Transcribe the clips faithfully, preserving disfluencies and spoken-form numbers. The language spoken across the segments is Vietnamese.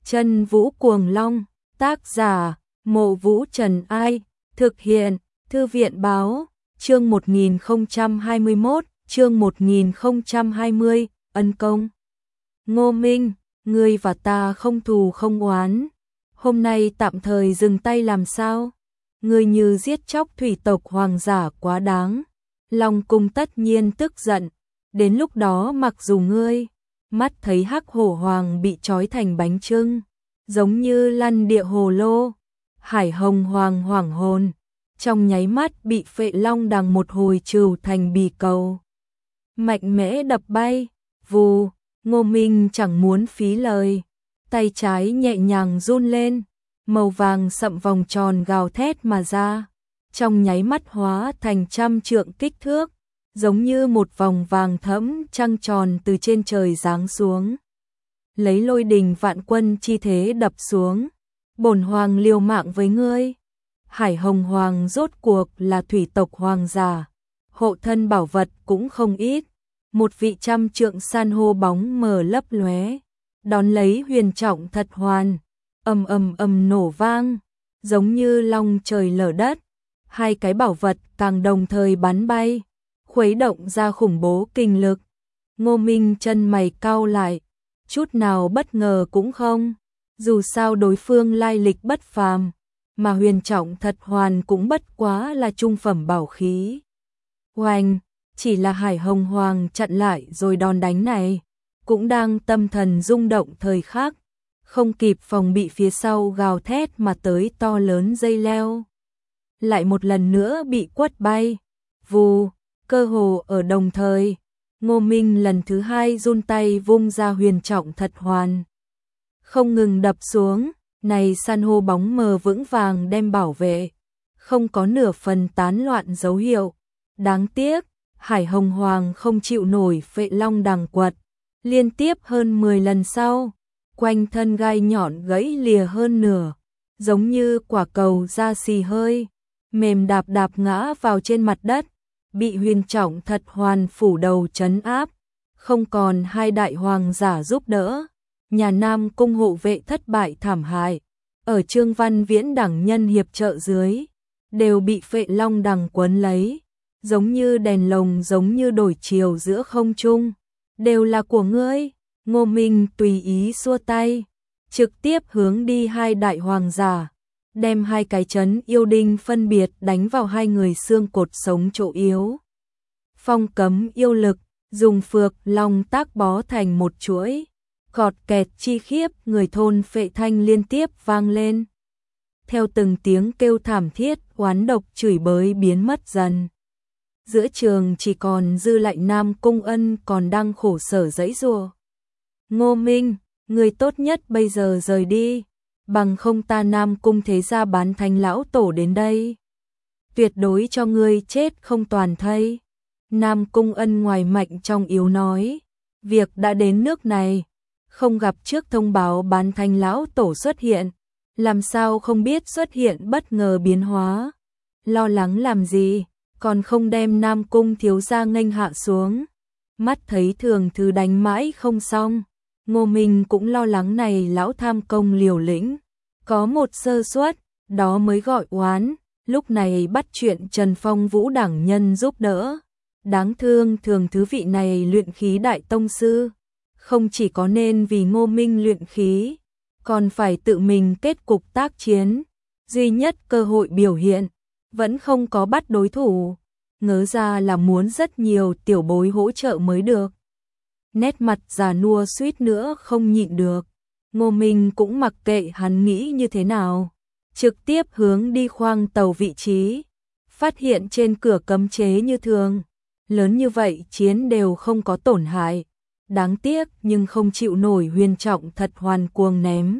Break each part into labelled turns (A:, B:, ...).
A: Chân Vũ Cuồng Long, tác giả, Mộ Vũ Trần Ai, thực hiện, Thư viện Báo, chương một nghìn không trăm hai mươi mốt, chương một nghìn không trăm hai mươi, ân công. Ngô Minh, ngươi và ta không thù không oán, hôm nay tạm thời dừng tay làm sao? Ngươi như giết chóc thủy tộc hoàng giả quá đáng. Long Cung tất nhiên tức giận, đến lúc đó mặc dù ngươi mắt thấy Hắc Hổ Hoàng bị trói thành bánh chưng, giống như lăn địa hồ lô, Hải Hồng Hoàng hoảng hồn, trong nháy mắt bị Phệ Long đằng một hồi trừ thành bì cầu. Mạnh mẽ đập bay, vù, Ngô Minh chẳng muốn phí lời, tay trái nhẹ nhàng run lên, màu vàng sậm vòng tròn gào thét mà ra, trong nháy mắt hóa thành trăm trượng kích thước, giống như một vòng vàng thẫm trăng tròn từ trên trời giáng xuống. Lấy lôi đình vạn quân chi thế đập xuống, bổn hoàng liều mạng với ngươi. Hải Hồng Hoàng rốt cuộc là thủy tộc hoàng giả, hộ thân bảo vật cũng không ít, một vị trăm trượng san hô bóng mờ lấp lóe, đón lấy huyền trọng thật hoàn, ầm ầm ầm nổ vang, giống như long trời lở đất, hai cái bảo vật càng đồng thời bắn bay, khuấy động ra khủng bố kinh lực. Ngô Minh chân mày cau lại, chút nào bất ngờ cũng không, dù sao đối phương lai lịch bất phàm, mà huyền trọng thật hoàn cũng bất quá là trung phẩm bảo khí. Oanh, chỉ là Hải Hồng Hoàng chặn lại rồi đòn đánh này, cũng đang tâm thần rung động thời khắc, không kịp phòng bị phía sau gào thét mà tới to lớn dây leo. Lại một lần nữa bị quất bay, vù, cơ hồ ở đồng thời, Ngô Minh lần thứ hai run tay vung ra huyền trọng thật hoàn. Không ngừng đập xuống, này san hô bóng mờ vững vàng đem bảo vệ, không có nửa phần tán loạn dấu hiệu. Đáng tiếc, Hải Hồng Hoàng không chịu nổi Phệ Long đằng quật, liên tiếp hơn mười lần sau, quanh thân gai nhọn gãy lìa hơn nửa, giống như quả cầu da xì hơi, mềm đạp đạp ngã vào trên mặt đất, bị huyền trọng thật hoàn phủ đầu trấn áp, không còn hai đại hoàng giả giúp đỡ. Nhà Nam Cung hộ vệ thất bại thảm hại, ở Trương Văn Viễn đẳng nhân hiệp trợ dưới, đều bị Phệ Long đằng quấn lấy, giống như đèn lồng giống như đổi chiều giữa không trung, đều là của ngươi. Ngô Minh tùy ý xua tay, trực tiếp hướng đi hai đại hoàng giả, đem hai cái chấn yêu đinh phân biệt đánh vào hai người xương cột sống chỗ yếu. Phong cấm yêu lực, dùng phược long tác bó thành một chuỗi, gọt kẹt chi khiếp, người thôn Phệ thanh liên tiếp vang lên. Theo từng tiếng kêu thảm thiết, oán độc chửi bới biến mất dần. Giữa trường chỉ còn dư lại Nam Cung Ân còn đang khổ sở giãy giụa. Ngô Minh, người tốt nhất bây giờ rời đi, bằng không ta Nam Cung thế gia bán thánh lão tổ đến đây, tuyệt đối cho ngươi chết không toàn thây. Nam Cung Ân ngoài mạnh trong yếu nói, việc đã đến nước này, không gặp trước thông báo bán thánh lão tổ xuất hiện, làm sao không biết xuất hiện bất ngờ biến hóa. Lo lắng làm gì, còn không đem Nam Cung thiếu gia nghênh hạ xuống. Mắt thấy thường thứ đánh mãi không xong, Ngô Minh cũng lo lắng này lão tham công liều lĩnh, có một sơ suất, đó mới gọi oán, lúc này bắt chuyện Trần Phong Vũ đẳng nhân giúp đỡ. Đáng thương thường thứ vị này luyện khí đại tông sư, không chỉ có nên vì Ngô Minh luyện khí, còn phải tự mình kết cục tác chiến, duy nhất cơ hội biểu hiện, vẫn không có bắt đối thủ, ngớ ra là muốn rất nhiều tiểu bối hỗ trợ mới được. Nét mặt già nua suýt nữa không nhịn được, Ngô Minh cũng mặc kệ hắn nghĩ như thế nào, trực tiếp hướng đi khoang tàu vị trí, phát hiện trên cửa cấm chế như thường, lớn như vậy chiến đều không có tổn hại, đáng tiếc nhưng không chịu nổi huyền trọng thật hoàn cuồng ném.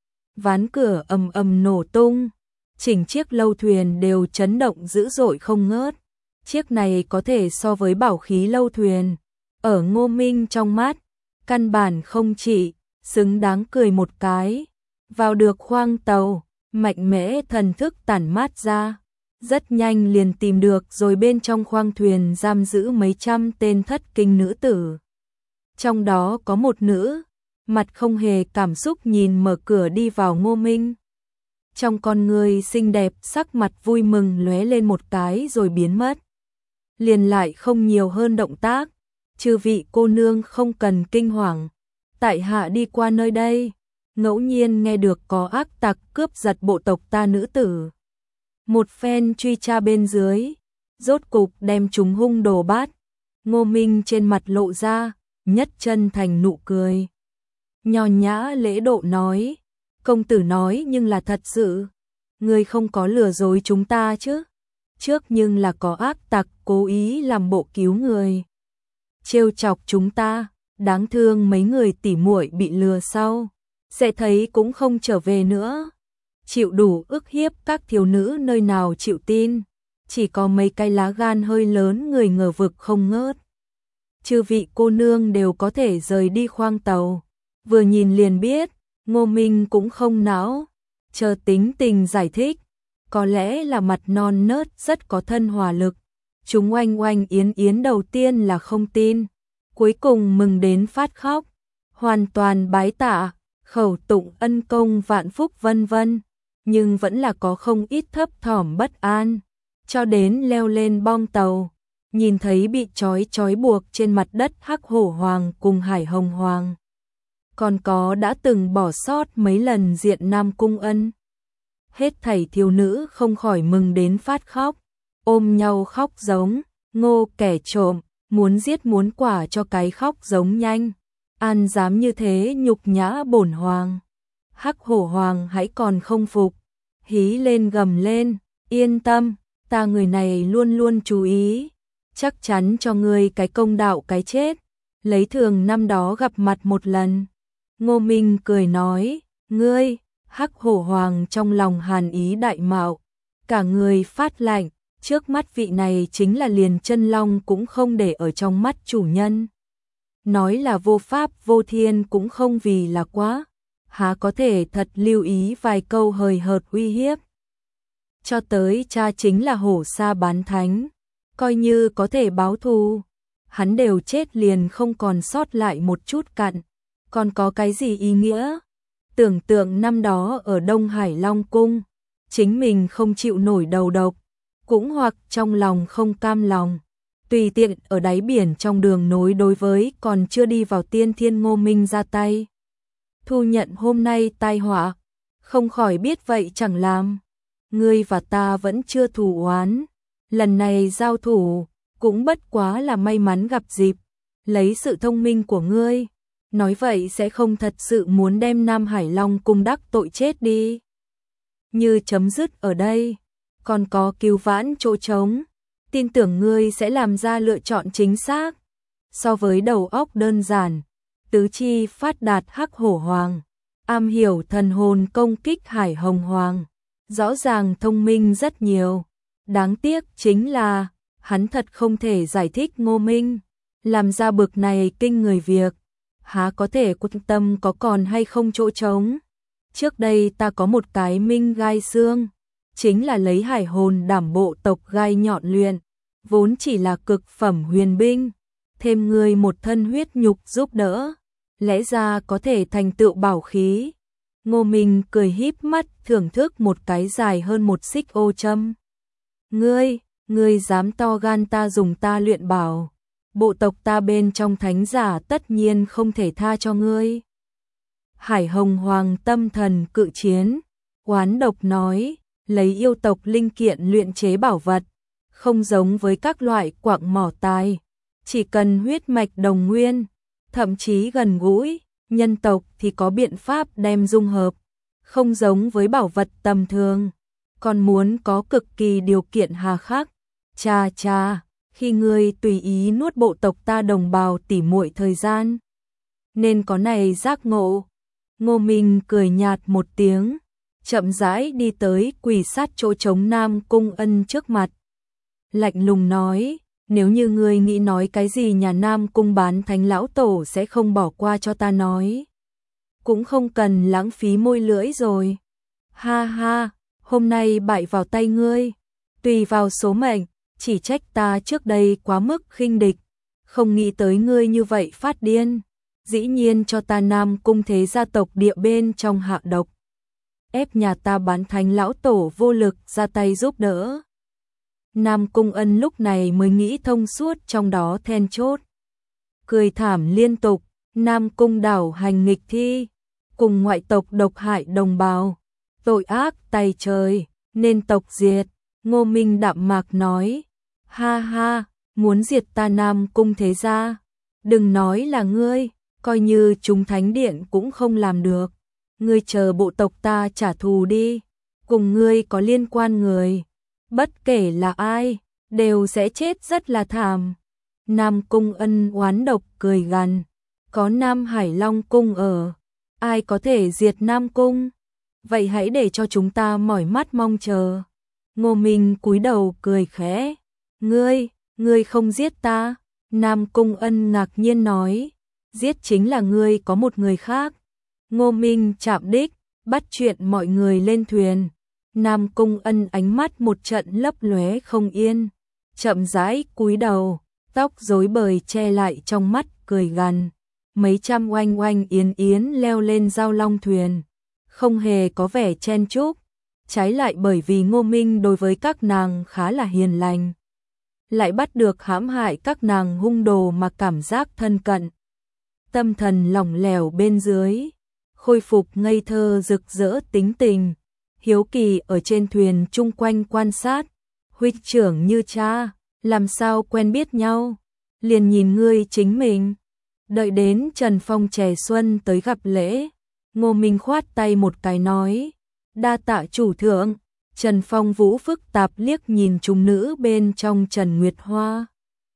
A: Ván cửa ầm ầm nổ tung, chỉnh chiếc lâu thuyền đều chấn động dữ dội không ngớt, chiếc này có thể so với bảo khí lâu thuyền, ở Ngô Minh trong mắt, căn bản không chỉ, xứng đáng cười một cái, vào được khoang tàu, mạnh mẽ thần thức tản mát ra, rất nhanh liền tìm được rồi bên trong khoang thuyền giam giữ mấy trăm tên thất kinh nữ tử. Trong đó có một nữ, mặt không hề cảm xúc nhìn mở cửa đi vào Ngô Minh. Trong con người xinh đẹp sắc mặt vui mừng lóe lên một cái rồi biến mất. Liền lại không nhiều hơn động tác, chư vị cô nương không cần kinh hoàng. Tại hạ đi qua nơi đây, ngẫu nhiên nghe được có ác tặc cướp giật bộ tộc ta nữ tử. Một phen truy tra bên dưới, rốt cục đem chúng hung đồ bát. Ngô Minh trên mặt lộ ra, nhất chân thành nụ cười. Nho nhã lễ độ nói, công tử nói nhưng là thật sự, ngươi không có lừa dối chúng ta chứ? Trước nhưng là có ác tặc cố ý làm bộ cứu người, trêu chọc chúng ta, đáng thương mấy người tỉ muội bị lừa sau, sẽ thấy cũng không trở về nữa. Chịu đủ ức hiếp các thiếu nữ nơi nào chịu tin, chỉ có mấy cái lá gan hơi lớn người ngờ vực không ngớt. Chư vị cô nương đều có thể rời đi khoang tàu. Vừa nhìn liền biết, Ngô Minh cũng không não, chờ tính tình giải thích, có lẽ là mặt non nớt rất có thân hòa lực. Chúng oanh oanh yến yến đầu tiên là không tin, cuối cùng mừng đến phát khóc, hoàn toàn bái tạ, khẩu tụng ân công vạn phúc vân vân, nhưng vẫn là có không ít thấp thỏm bất an, cho đến leo lên bong tàu, nhìn thấy bị trói trói buộc trên mặt đất Hắc Hổ Hoàng cùng Hải Hồng Hoàng. Còn có đã từng bỏ sót mấy lần diện Nam Cung Ân. Hết thảy thiếu nữ không khỏi mừng đến phát khóc, ôm nhau khóc giống, Ngô kẻ trộm, muốn giết muốn quả cho cái khóc giống nhanh. An dám như thế nhục nhã bổn hoàng. Hắc Hổ Hoàng hãy còn không phục, hí lên gầm lên, yên tâm, ta người này luôn luôn chú ý, chắc chắn cho ngươi cái công đạo cái chết, lấy thường năm đó gặp mặt một lần. Ngô Minh cười nói, ngươi, Hắc Hổ Hoàng trong lòng hàn ý đại mạo, cả người phát lạnh, trước mắt vị này chính là liền chân long cũng không để ở trong mắt chủ nhân. Nói là vô pháp vô thiên cũng không vì là quá, há có thể thật lưu ý vài câu hời hợt uy hiếp. Cho tới cha chính là hổ sa bán thánh, coi như có thể báo thù, hắn đều chết liền không còn sót lại một chút cặn, còn có cái gì ý nghĩa? Tưởng tượng năm đó ở Đông Hải Long Cung, chính mình không chịu nổi đầu độc, cũng hoặc trong lòng không cam lòng, tùy tiện ở đáy biển trong đường nối đối với còn chưa đi vào tiên thiên Ngô Minh ra tay. Thu nhận hôm nay tai họa, không khỏi biết vậy chẳng làm. Ngươi và ta vẫn chưa thù oán, lần này giao thủ, cũng bất quá là may mắn gặp dịp, lấy sự thông minh của ngươi, nói vậy sẽ không thật sự muốn đem Nam Hải Long Cung đắc tội chết đi. Như chấm dứt ở đây, còn có cứu vãn chỗ trống, tin tưởng ngươi sẽ làm ra lựa chọn chính xác. So với đầu óc đơn giản, tứ chi phát đạt Hắc Hổ Hoàng, am hiểu thần hồn công kích Hải Hồng Hoàng, rõ ràng thông minh rất nhiều. Đáng tiếc chính là, hắn thật không thể giải thích Ngô Minh, làm ra bực này kinh người việc, há có thể quan tâm có còn hay không chỗ trống. Trước đây ta có một cái minh gai xương, chính là lấy hải hồn đảm bộ tộc gai nhọn luyện, vốn chỉ là cực phẩm huyền binh, thêm người một thân huyết nhục giúp đỡ, lẽ ra có thể thành tựu bảo khí. Ngô Minh cười híp mắt thưởng thức một cái dài hơn một xích ô châm. Ngươi, ngươi dám to gan ta dùng ta luyện bảo, bộ tộc ta bên trong thánh giả tất nhiên không thể tha cho ngươi. Hải Hồng Hoàng tâm thần cự chiến, oán độc nói, lấy yêu tộc linh kiện luyện chế bảo vật, không giống với các loại quặng mỏ tài, chỉ cần huyết mạch đồng nguyên, thậm chí gần gũi, nhân tộc thì có biện pháp đem dung hợp, không giống với bảo vật tầm thường, còn muốn có cực kỳ điều kiện hà khắc. Cha cha, khi ngươi tùy ý nuốt bộ tộc ta đồng bào tỉ muội thời gian, nên có này giác ngộ. Ngô Minh cười nhạt một tiếng, chậm rãi đi tới quỳ sát chỗ trống Nam Cung Ân trước mặt. Lạnh lùng nói, nếu như ngươi nghĩ nói cái gì nhà Nam Cung bán thánh lão tổ sẽ không bỏ qua cho ta nói, cũng không cần lãng phí môi lưỡi rồi. Ha ha, hôm nay bại vào tay ngươi, tùy vào số mệnh, chỉ trách ta trước đây quá mức khinh địch, không nghĩ tới ngươi như vậy phát điên. dĩ nhiên cho ta Nam Cung thế gia tộc địa bên trong hạ độc. Ép nhà ta bán thánh lão tổ vô lực ra tay giúp đỡ. Nam Cung Ân lúc này mới nghĩ thông suốt trong đó then chốt. Cười thảm liên tục, Nam Cung đảo hành nghịch thi, cùng ngoại tộc độc hại đồng bào, tội ác tày trời, nên tộc diệt. Ngô Minh đạm mạc nói, ha ha, muốn diệt ta Nam Cung thế gia, đừng nói là ngươi, coi như chúng thánh điện cũng không làm được. Ngươi chờ bộ tộc ta trả thù đi, cùng ngươi có liên quan người, bất kể là ai, đều sẽ chết rất là thảm. Nam Cung Ân oán độc cười gằn, có Nam Hải Long Cung ở, ai có thể diệt Nam Cung, vậy hãy để cho chúng ta mỏi mắt mong chờ. Ngô Minh cúi đầu cười khẽ, ngươi, ngươi không giết ta. Nam Cung Ân ngạc nhiên nói, giết chính là ngươi có một người khác. Ngô Minh chạm đích, bắt chuyện mọi người lên thuyền. Nam Cung Ân ánh mắt một trận lấp lóe không yên, chậm rãi cúi đầu, tóc rối bời che lại trong mắt, cười gằn. Mấy trăm oanh oanh yến yến leo lên giao long thuyền, không hề có vẻ chen chúc, trái lại bởi vì Ngô Minh đối với các nàng khá là hiền lành, lại bắt được hãm hại các nàng hung đồ mà cảm giác thân cận. Tâm thần lỏng lẻo bên dưới, khôi phục ngây thơ rực rỡ tính tình, hiếu kỳ ở trên thuyền chung quanh quan sát, huynh trưởng như cha, làm sao quen biết nhau, liền nhìn ngươi chính mình. Đợi đến Trần Phong trẻ xuân tới gặp lễ, Ngô Minh khoát tay một cái nói, đa tạ chủ thượng. Trần Phong Vũ phức tạp liếc nhìn chúng nữ bên trong Trần Nguyệt Hoa,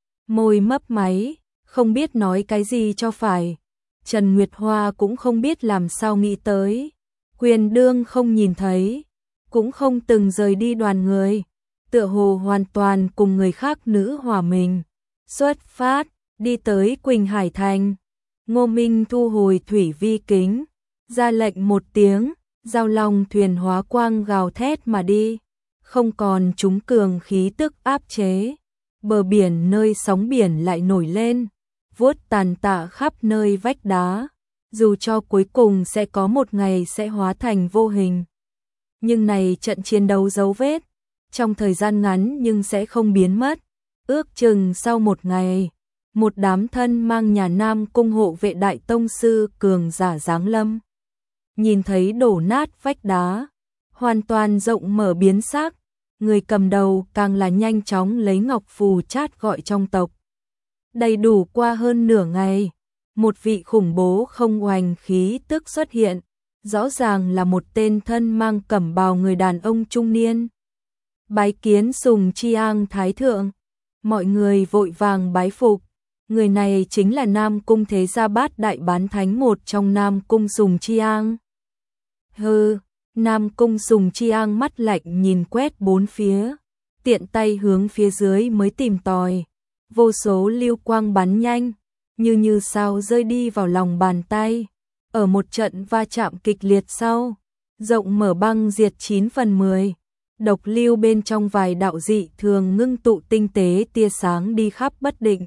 A: môi mấp máy, không biết nói cái gì cho phải. Trần Nguyệt Hoa cũng không biết làm sao nghĩ tới, Quyền Đương không nhìn thấy, cũng không từng rời đi đoàn người, tựa hồ hoàn toàn cùng người khác nữ hòa mình. Xuất phát, đi tới Quỳnh Hải Thành. Ngô Minh thu hồi thủy vi kính, ra lệnh một tiếng, giao long thuyền hóa quang gào thét mà đi, không còn chúng cường khí tức áp chế. Bờ biển nơi sóng biển lại nổi lên, vuốt tàn tạ khắp nơi vách đá, dù cho cuối cùng sẽ có một ngày sẽ hóa thành vô hình. Nhưng này trận chiến đấu dấu vết, trong thời gian ngắn nhưng sẽ không biến mất. Ước chừng sau một ngày, một đám thân mang nhà Nam Cung hộ vệ đại tông sư cường giả giáng lâm. Nhìn thấy đổ nát vách đá, hoàn toàn rộng mở biến sắc, người cầm đầu càng là nhanh chóng lấy ngọc phù chát gọi trong tộc. Đầy đủ qua hơn nửa ngày, một vị khủng bố không oanh khí tức xuất hiện, rõ ràng là một tên thân mang cẩm bào người đàn ông trung niên. Bái kiến Sùng Chi Ang Thái Thượng, mọi người vội vàng bái phục. Người này chính là Nam Cung thế gia bát đại bán thánh một trong Nam Cung Sùng Chi Ang. Hừ, Nam Cung Sùng Chi Ang mắt lạnh nhìn quét bốn phía, tiện tay hướng phía dưới mới tìm tòi. Vô số lưu quang bắn nhanh, như như sao rơi đi vào lòng bàn tay. Ở một trận va chạm kịch liệt sau, rộng mở băng diệt chín phần mười. Độc lưu bên trong vài đạo dị thường ngưng tụ tinh tế tia sáng đi khắp bất định.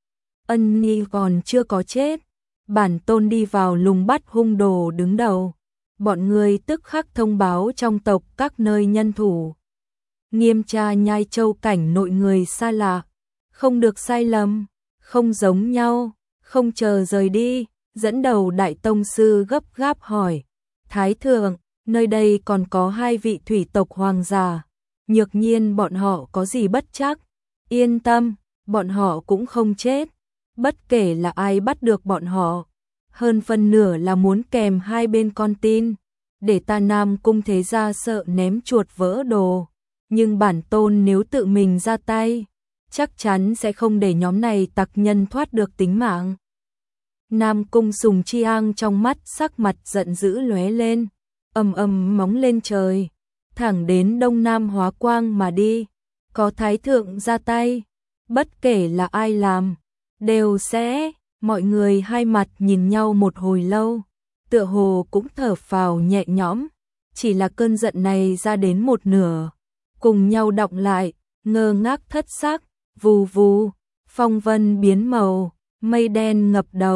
A: Ân Nhi còn chưa có chết, bản tôn đi vào lùng bắt hung đồ đứng đầu. Bọn người tức khắc thông báo trong tộc các nơi nhân thủ, nghiêm tra Nhai Châu cảnh nội người xa lạ, không được sai lầm, không giống nhau, không chờ rời đi. Dẫn đầu đại tông sư gấp gáp hỏi, Thái Thượng, nơi đây còn có hai vị thủy tộc hoàng giả, nhược nhiên bọn họ có gì bất trắc? Yên tâm, bọn họ cũng không chết, bất kể là ai bắt được bọn họ, hơn phân nửa là muốn kèm hai bên con tin, để ta Nam Cung thế gia sợ ném chuột vỡ đồ. Nhưng bản tôn nếu tự mình ra tay, chắc chắn sẽ không để nhóm này tặc nhân thoát được tính mạng. Nam Cung Sùng Chi Ang trong mắt sắc mặt giận dữ lóe lên, ầm ầm móng lên trời, thẳng đến Đông Nam Hóa Quang mà đi. Có Thái Thượng ra tay, bất kể là ai làm, đều sẽ. Mọi người hai mặt nhìn nhau một hồi lâu, tựa hồ cũng thở phào nhẹ nhõm, chỉ là cơn giận này ra đến một nửa, cùng nhau đọng lại, ngơ ngác thất sắc. Vù vù, phong vân biến màu, mây đen ngập đầu,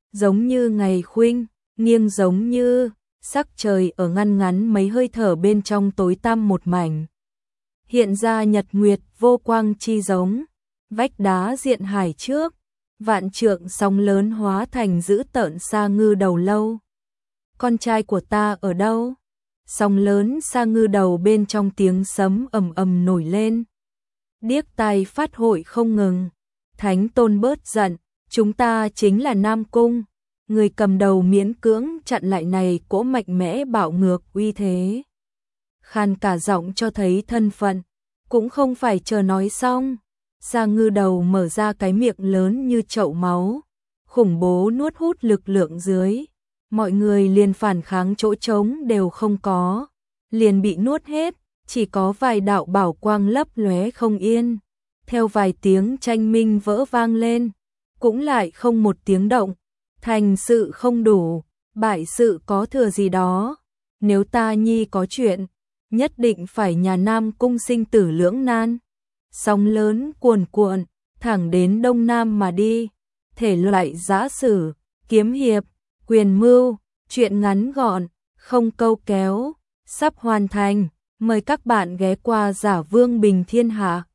A: giống như ngày khuynh, nghiêng giống như sắc trời ở ngăn ngắn mấy hơi thở bên trong tối tăm một mảnh. Hiện ra nhật nguyệt vô quang chi giống, vách đá diện hải trước, vạn trượng sóng lớn hóa thành dữ tợn sa ngư đầu lâu. Con trai của ta ở đâu? Sóng lớn sa ngư đầu bên trong tiếng sấm ầm ầm nổi lên. Điếc tai phát hội không ngừng. Thánh tôn bớt giận, chúng ta chính là Nam Cung. Người cầm đầu miễn cưỡng chặn lại này cỗ mạnh mẽ bạo ngược uy thế. Khan cả giọng cho thấy thân phận, cũng không phải chờ nói xong. Sa ngư đầu mở ra cái miệng lớn như chậu máu, khủng bố nuốt hút lực lượng dưới. Mọi người liền phản kháng chỗ trống đều không có, liền bị nuốt hết, chỉ có vài đạo bảo quang lấp lóe không yên. Theo vài tiếng tranh minh vỡ vang lên, cũng lại không một tiếng động. Thành sự không đủ, bại sự có thừa gì đó. Nếu ta nhi có chuyện, nhất định phải nhà Nam Cung sinh tử lưỡng nan. Sóng lớn cuồn cuộn, thẳng đến Đông Nam mà đi. Thể loại giã sử, kiếm hiệp, quyền mưu, chuyện ngắn gọn, không câu kéo, sắp hoàn thành. Mời các bạn ghé qua Giả Vương Bình Thiên Hạ.